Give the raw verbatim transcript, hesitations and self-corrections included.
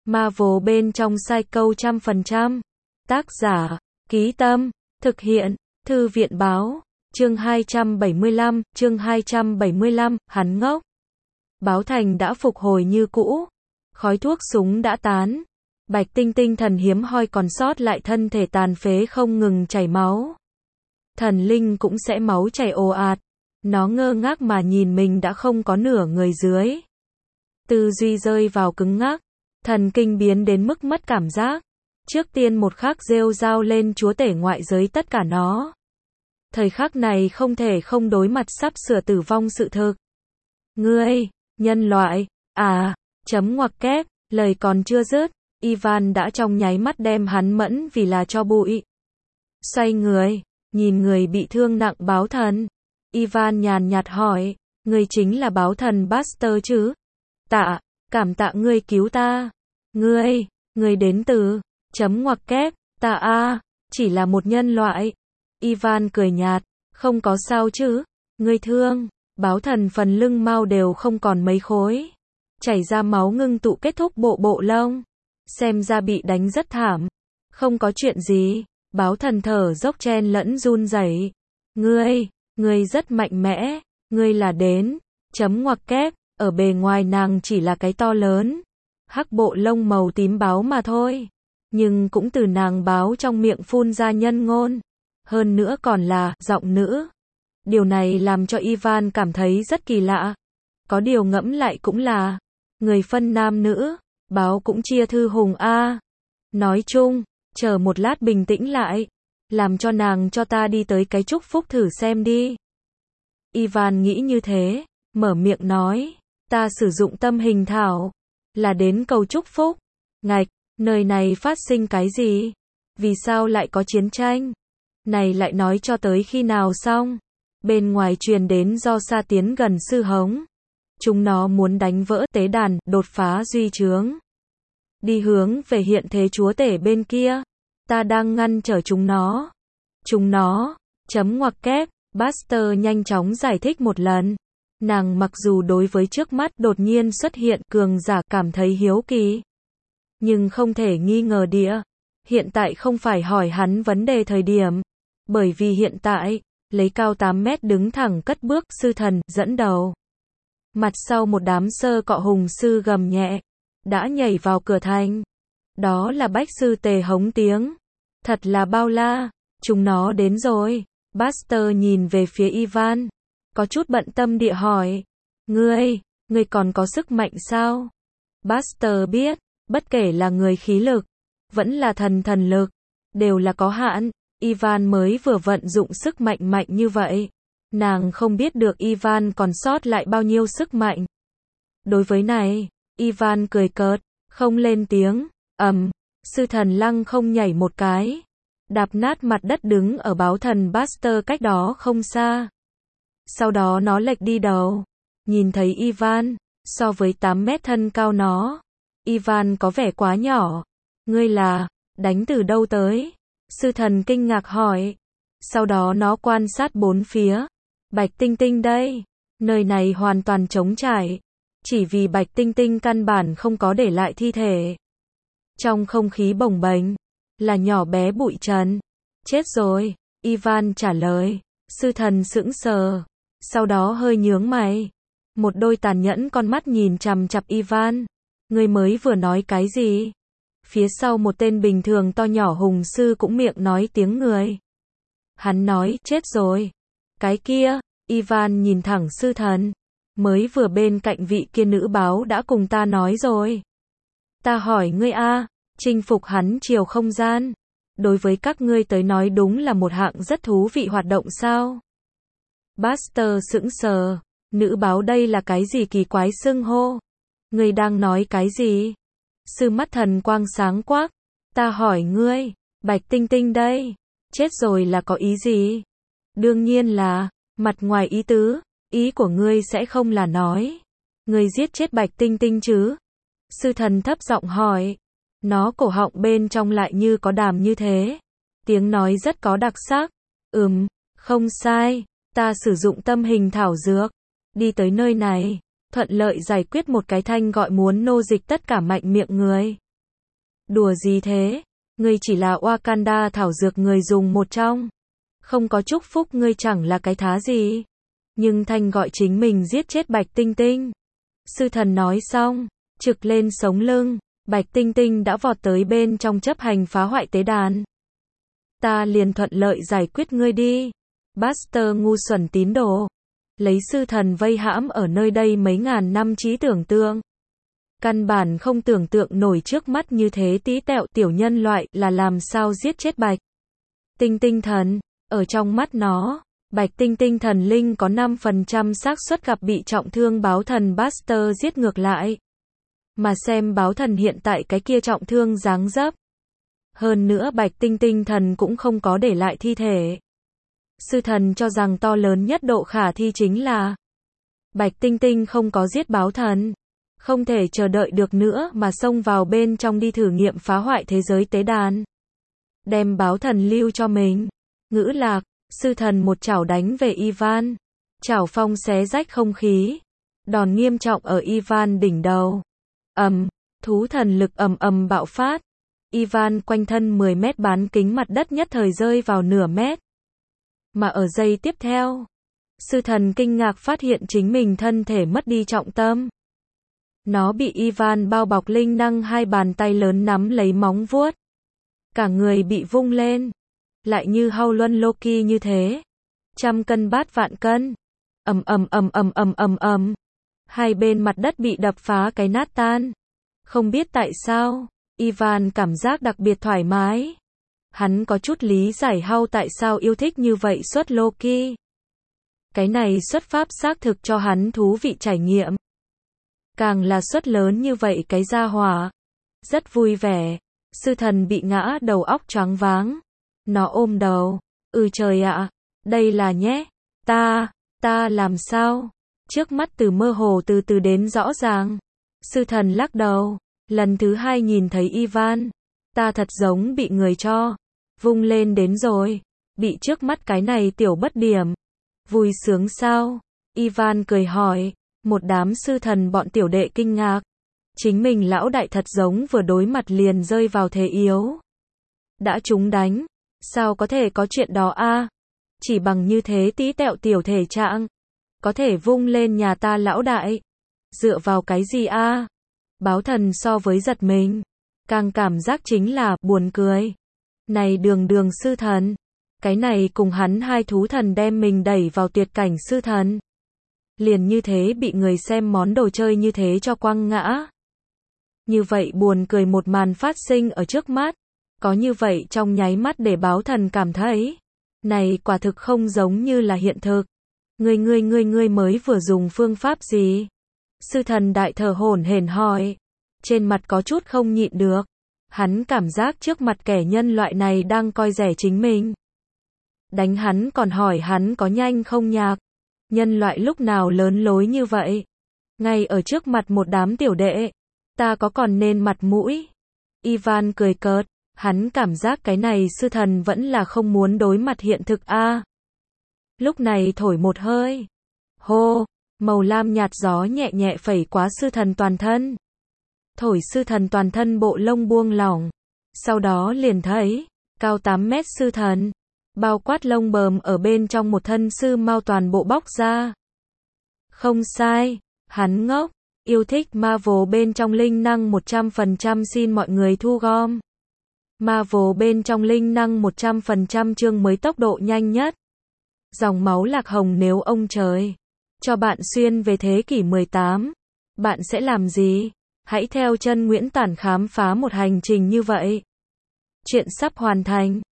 Marvel bên trong sai câu trăm phần trăm. Tác giả, Ký Tâm, thực hiện, Thư viện Báo, chương hai trăm bảy mươi lăm, chương hai trăm bảy mươi lăm, hắn ngốc. Báo Thành đã phục hồi như cũ, khói thuốc súng đã tán, Bạch Tinh Tinh thần hiếm hoi còn sót lại thân thể tàn phế không ngừng chảy máu. Thần linh cũng sẽ máu chảy ồ ạt, nó ngơ ngác mà nhìn mình đã không có nửa người dưới. Tư duy rơi vào cứng ngắc, thần kinh biến đến mức mất cảm giác. Trước tiên một khắc rêu rao lên chúa tể ngoại giới tất cả nó. Thời khắc này không thể không đối mặt sắp sửa tử vong sự thực. Ngươi, nhân loại, à, chấm ngoặc kép, lời còn chưa dứt, Ivan đã trong nháy mắt đem hắn mẫn vì là cho bụi. Xoay người, nhìn người bị thương nặng báo thần. Ivan nhàn nhạt hỏi, ngươi chính là báo thần Buster chứ? Tạ, cảm tạ ngươi cứu ta. Ngươi, ngươi đến từ, chấm ngoặc kép, ta a, chỉ là một nhân loại. Ivan cười nhạt, không có sao chứ, ngươi thương, báo thần phần lưng mau đều không còn mấy khối. Chảy ra máu ngưng tụ kết thúc bộ bộ lông. Xem ra bị đánh rất thảm. Không có chuyện gì, báo thần thở dốc chen lẫn run rẩy. Ngươi, ngươi rất mạnh mẽ, ngươi là đến, chấm ngoặc kép, ở bề ngoài nàng chỉ là cái to lớn. Hắc bộ lông màu tím báo mà thôi. Nhưng cũng từ nàng báo trong miệng phun ra nhân ngôn. Hơn nữa còn là giọng nữ. Điều này làm cho Ivan cảm thấy rất kỳ lạ. Có điều ngẫm lại cũng là, người phân nam nữ, báo cũng chia thư hùng a. Nói chung, chờ một lát bình tĩnh lại, làm cho nàng cho ta đi tới cái chúc phúc thử xem đi. Ivan nghĩ như thế, mở miệng nói, ta sử dụng tâm hình thảo, là đến cầu chúc phúc. Ngạch, nơi này phát sinh cái gì? Vì sao lại có chiến tranh? Này lại nói cho tới khi nào xong? Bên ngoài truyền đến do xa tiến gần sư hống. Chúng nó muốn đánh vỡ tế đàn, đột phá duy chướng. Đi hướng về hiện thế chúa tể bên kia. Ta đang ngăn trở chúng nó. Chúng nó, chấm ngoặc kép, Buster nhanh chóng giải thích một lần. Nàng mặc dù đối với trước mắt đột nhiên xuất hiện cường giả cảm thấy hiếu kỳ. Nhưng không thể nghi ngờ địa. Hiện tại không phải hỏi hắn vấn đề thời điểm. Bởi vì hiện tại, lấy cao tám mét đứng thẳng cất bước sư thần dẫn đầu. Mặt sau một đám sơ cọ hùng sư gầm nhẹ. Đã nhảy vào cửa thành. Đó là bách sư tề hống tiếng. Thật là bao la. Chúng nó đến rồi. Buster nhìn về phía Ivan. Có chút bận tâm địa hỏi. Ngươi, ngươi còn có sức mạnh sao? Buster biết, bất kể là người khí lực, vẫn là thần thần lực, đều là có hạn. Ivan mới vừa vận dụng sức mạnh mạnh như vậy. Nàng không biết được Ivan còn sót lại bao nhiêu sức mạnh. Đối với này, Ivan cười cợt, không lên tiếng. Ầm, sư thần lăng không nhảy một cái. Đạp nát mặt đất đứng ở báo thần Buster cách đó không xa. Sau đó nó lệch đi đầu. Nhìn thấy Ivan, so với tám mét thân cao nó. Ivan có vẻ quá nhỏ. Ngươi là, đánh từ đâu tới? Sư thần kinh ngạc hỏi. Sau đó nó quan sát bốn phía. Bạch Tinh Tinh đây. Nơi này hoàn toàn trống trải. Chỉ vì Bạch Tinh Tinh căn bản không có để lại thi thể. Trong không khí bồng bềnh, là nhỏ bé bụi trần. Chết rồi, Ivan trả lời. Sư thần sững sờ. Sau đó hơi nhướng mày. Một đôi tàn nhẫn con mắt nhìn chằm chằm Ivan. Ngươi mới vừa nói cái gì? Phía sau một tên bình thường to nhỏ hùng sư cũng miệng nói tiếng người. Hắn nói, chết rồi. Cái kia, Ivan nhìn thẳng sư thần. Mới vừa bên cạnh vị kia nữ báo đã cùng ta nói rồi. Ta hỏi ngươi a, chinh phục hắn chiều không gian. Đối với các ngươi tới nói đúng là một hạng rất thú vị hoạt động sao? Buster sững sờ. Nữ báo đây là cái gì kỳ quái xưng hô? Ngươi đang nói cái gì? Sư mắt thần quang sáng quắc. Ta hỏi ngươi, Bạch Tinh Tinh đây. Chết rồi là có ý gì? Đương nhiên là, mặt ngoài ý tứ. Ý của ngươi sẽ không là nói. Ngươi giết chết Bạch Tinh Tinh chứ? Sư thần thấp giọng hỏi. Nó cổ họng bên trong lại như có đàm như thế. Tiếng nói rất có đặc sắc. Ừm, không sai. Ta sử dụng tâm hình thảo dược. Đi tới nơi này. Thuận lợi giải quyết một cái thanh gọi muốn nô dịch tất cả mạnh miệng người. Đùa gì thế? Ngươi chỉ là Wakanda thảo dược người dùng một trong. Không có chúc phúc ngươi chẳng là cái thá gì. Nhưng Thanh gọi chính mình giết chết Bạch Tinh Tinh. Sư thần nói xong, trực lên sống lưng, Bạch Tinh Tinh đã vọt tới bên trong chấp hành phá hoại tế đàn. Ta liền thuận lợi giải quyết ngươi đi. Buster ngu xuẩn tín đồ. Lấy sư thần vây hãm ở nơi đây mấy ngàn năm trí tưởng tượng. Căn bản không tưởng tượng nổi trước mắt như thế tí tẹo tiểu nhân loại là làm sao giết chết Bạch Tinh Tinh thần. Ở trong mắt nó, Bạch Tinh Tinh thần linh có năm phần trăm xác suất gặp bị trọng thương báo thần Buster giết ngược lại. Mà xem báo thần hiện tại cái kia trọng thương dáng dấp. Hơn nữa Bạch Tinh Tinh thần cũng không có để lại thi thể. Sư thần cho rằng to lớn nhất độ khả thi chính là Bạch Tinh Tinh không có giết báo thần. Không thể chờ đợi được nữa mà xông vào bên trong đi thử nghiệm phá hoại thế giới tế đàn. Đem báo thần lưu cho mình. Ngữ lạc, sư thần một chảo đánh về Ivan. Chảo phong xé rách không khí. Đòn nghiêm trọng ở Ivan đỉnh đầu. Ầm, thú thần lực ầm ầm bạo phát. Ivan quanh thân mười mét bán kính mặt đất nhất thời rơi vào nửa mét. Mà ở giây tiếp theo, sư thần kinh ngạc phát hiện chính mình thân thể mất đi trọng tâm. Nó bị Ivan bao bọc linh năng hai bàn tay lớn nắm lấy móng vuốt. Cả người bị vung lên. Lại như hao luân Loki như thế. Trăm cân bát vạn cân. Ầm ầm ầm ầm ầm ầm ầm. Hai bên mặt đất bị đập phá cái nát tan. Không biết tại sao, Ivan cảm giác đặc biệt thoải mái. Hắn có chút lý giải hao tại sao yêu thích như vậy xuất Loki. Cái này xuất pháp xác thực cho hắn thú vị trải nghiệm. Càng là suất lớn như vậy cái gia hỏa. Rất vui vẻ. Sư thần bị ngã đầu óc choáng váng. Nó ôm đầu. Ừ trời ạ. Đây là nhé. Ta, ta làm sao? Trước mắt từ mơ hồ từ từ đến rõ ràng. Sư thần lắc đầu. Lần thứ hai nhìn thấy Ivan. Ta thật giống bị người cho. Vung lên đến rồi. Bị trước mắt cái này tiểu bất điểm. Vui sướng sao? Ivan cười hỏi. Một đám sư thần bọn tiểu đệ kinh ngạc. Chính mình lão đại thật giống vừa đối mặt liền rơi vào thế yếu. Đã trúng đánh. Sao có thể có chuyện đó a? Chỉ bằng như thế tí tẹo tiểu thể trạng. Có thể vung lên nhà ta lão đại. Dựa vào cái gì a? Báo thần so với giật mình. Càng cảm giác chính là buồn cười. Này đường đường sư thần. Cái này cùng hắn hai thú thần đem mình đẩy vào tuyệt cảnh sư thần. Liền như thế bị người xem món đồ chơi như thế cho quăng ngã. Như vậy buồn cười một màn phát sinh ở trước mắt. Có như vậy trong nháy mắt để báo thần cảm thấy. Này quả thực không giống như là hiện thực. Ngươi ngươi ngươi ngươi mới vừa dùng phương pháp gì? Sư thần đại thở hổn hển hỏi. Trên mặt có chút không nhịn được. Hắn cảm giác trước mặt kẻ nhân loại này đang coi rẻ chính mình. Đánh hắn còn hỏi hắn có nhanh không nhạc. Nhân loại lúc nào lớn lối như vậy? Ngay ở trước mặt một đám tiểu đệ. Ta có còn nên mặt mũi? Ivan cười cợt. Hắn cảm giác cái này sư thần vẫn là không muốn đối mặt hiện thực a. À. Lúc này thổi một hơi. Hô, màu lam nhạt gió nhẹ nhẹ phẩy qua sư thần toàn thân. Thổi sư thần toàn thân bộ lông buông lỏng. Sau đó liền thấy, cao tám mét sư thần. Bao quát lông bờm ở bên trong một thân sư mau toàn bộ bóc ra. Không sai, hắn ngốc. Yêu thích Marvel bên trong linh năng một trăm phần trăm xin mọi người thu gom. Marvel bên trong linh năng một trăm phần trăm chương mới tốc độ nhanh nhất. Dòng máu lạc hồng nếu ông trời cho bạn xuyên về thế kỷ mười tám, bạn sẽ làm gì? Hãy theo chân Nguyễn Tản khám phá một hành trình như vậy. Chuyện sắp hoàn thành.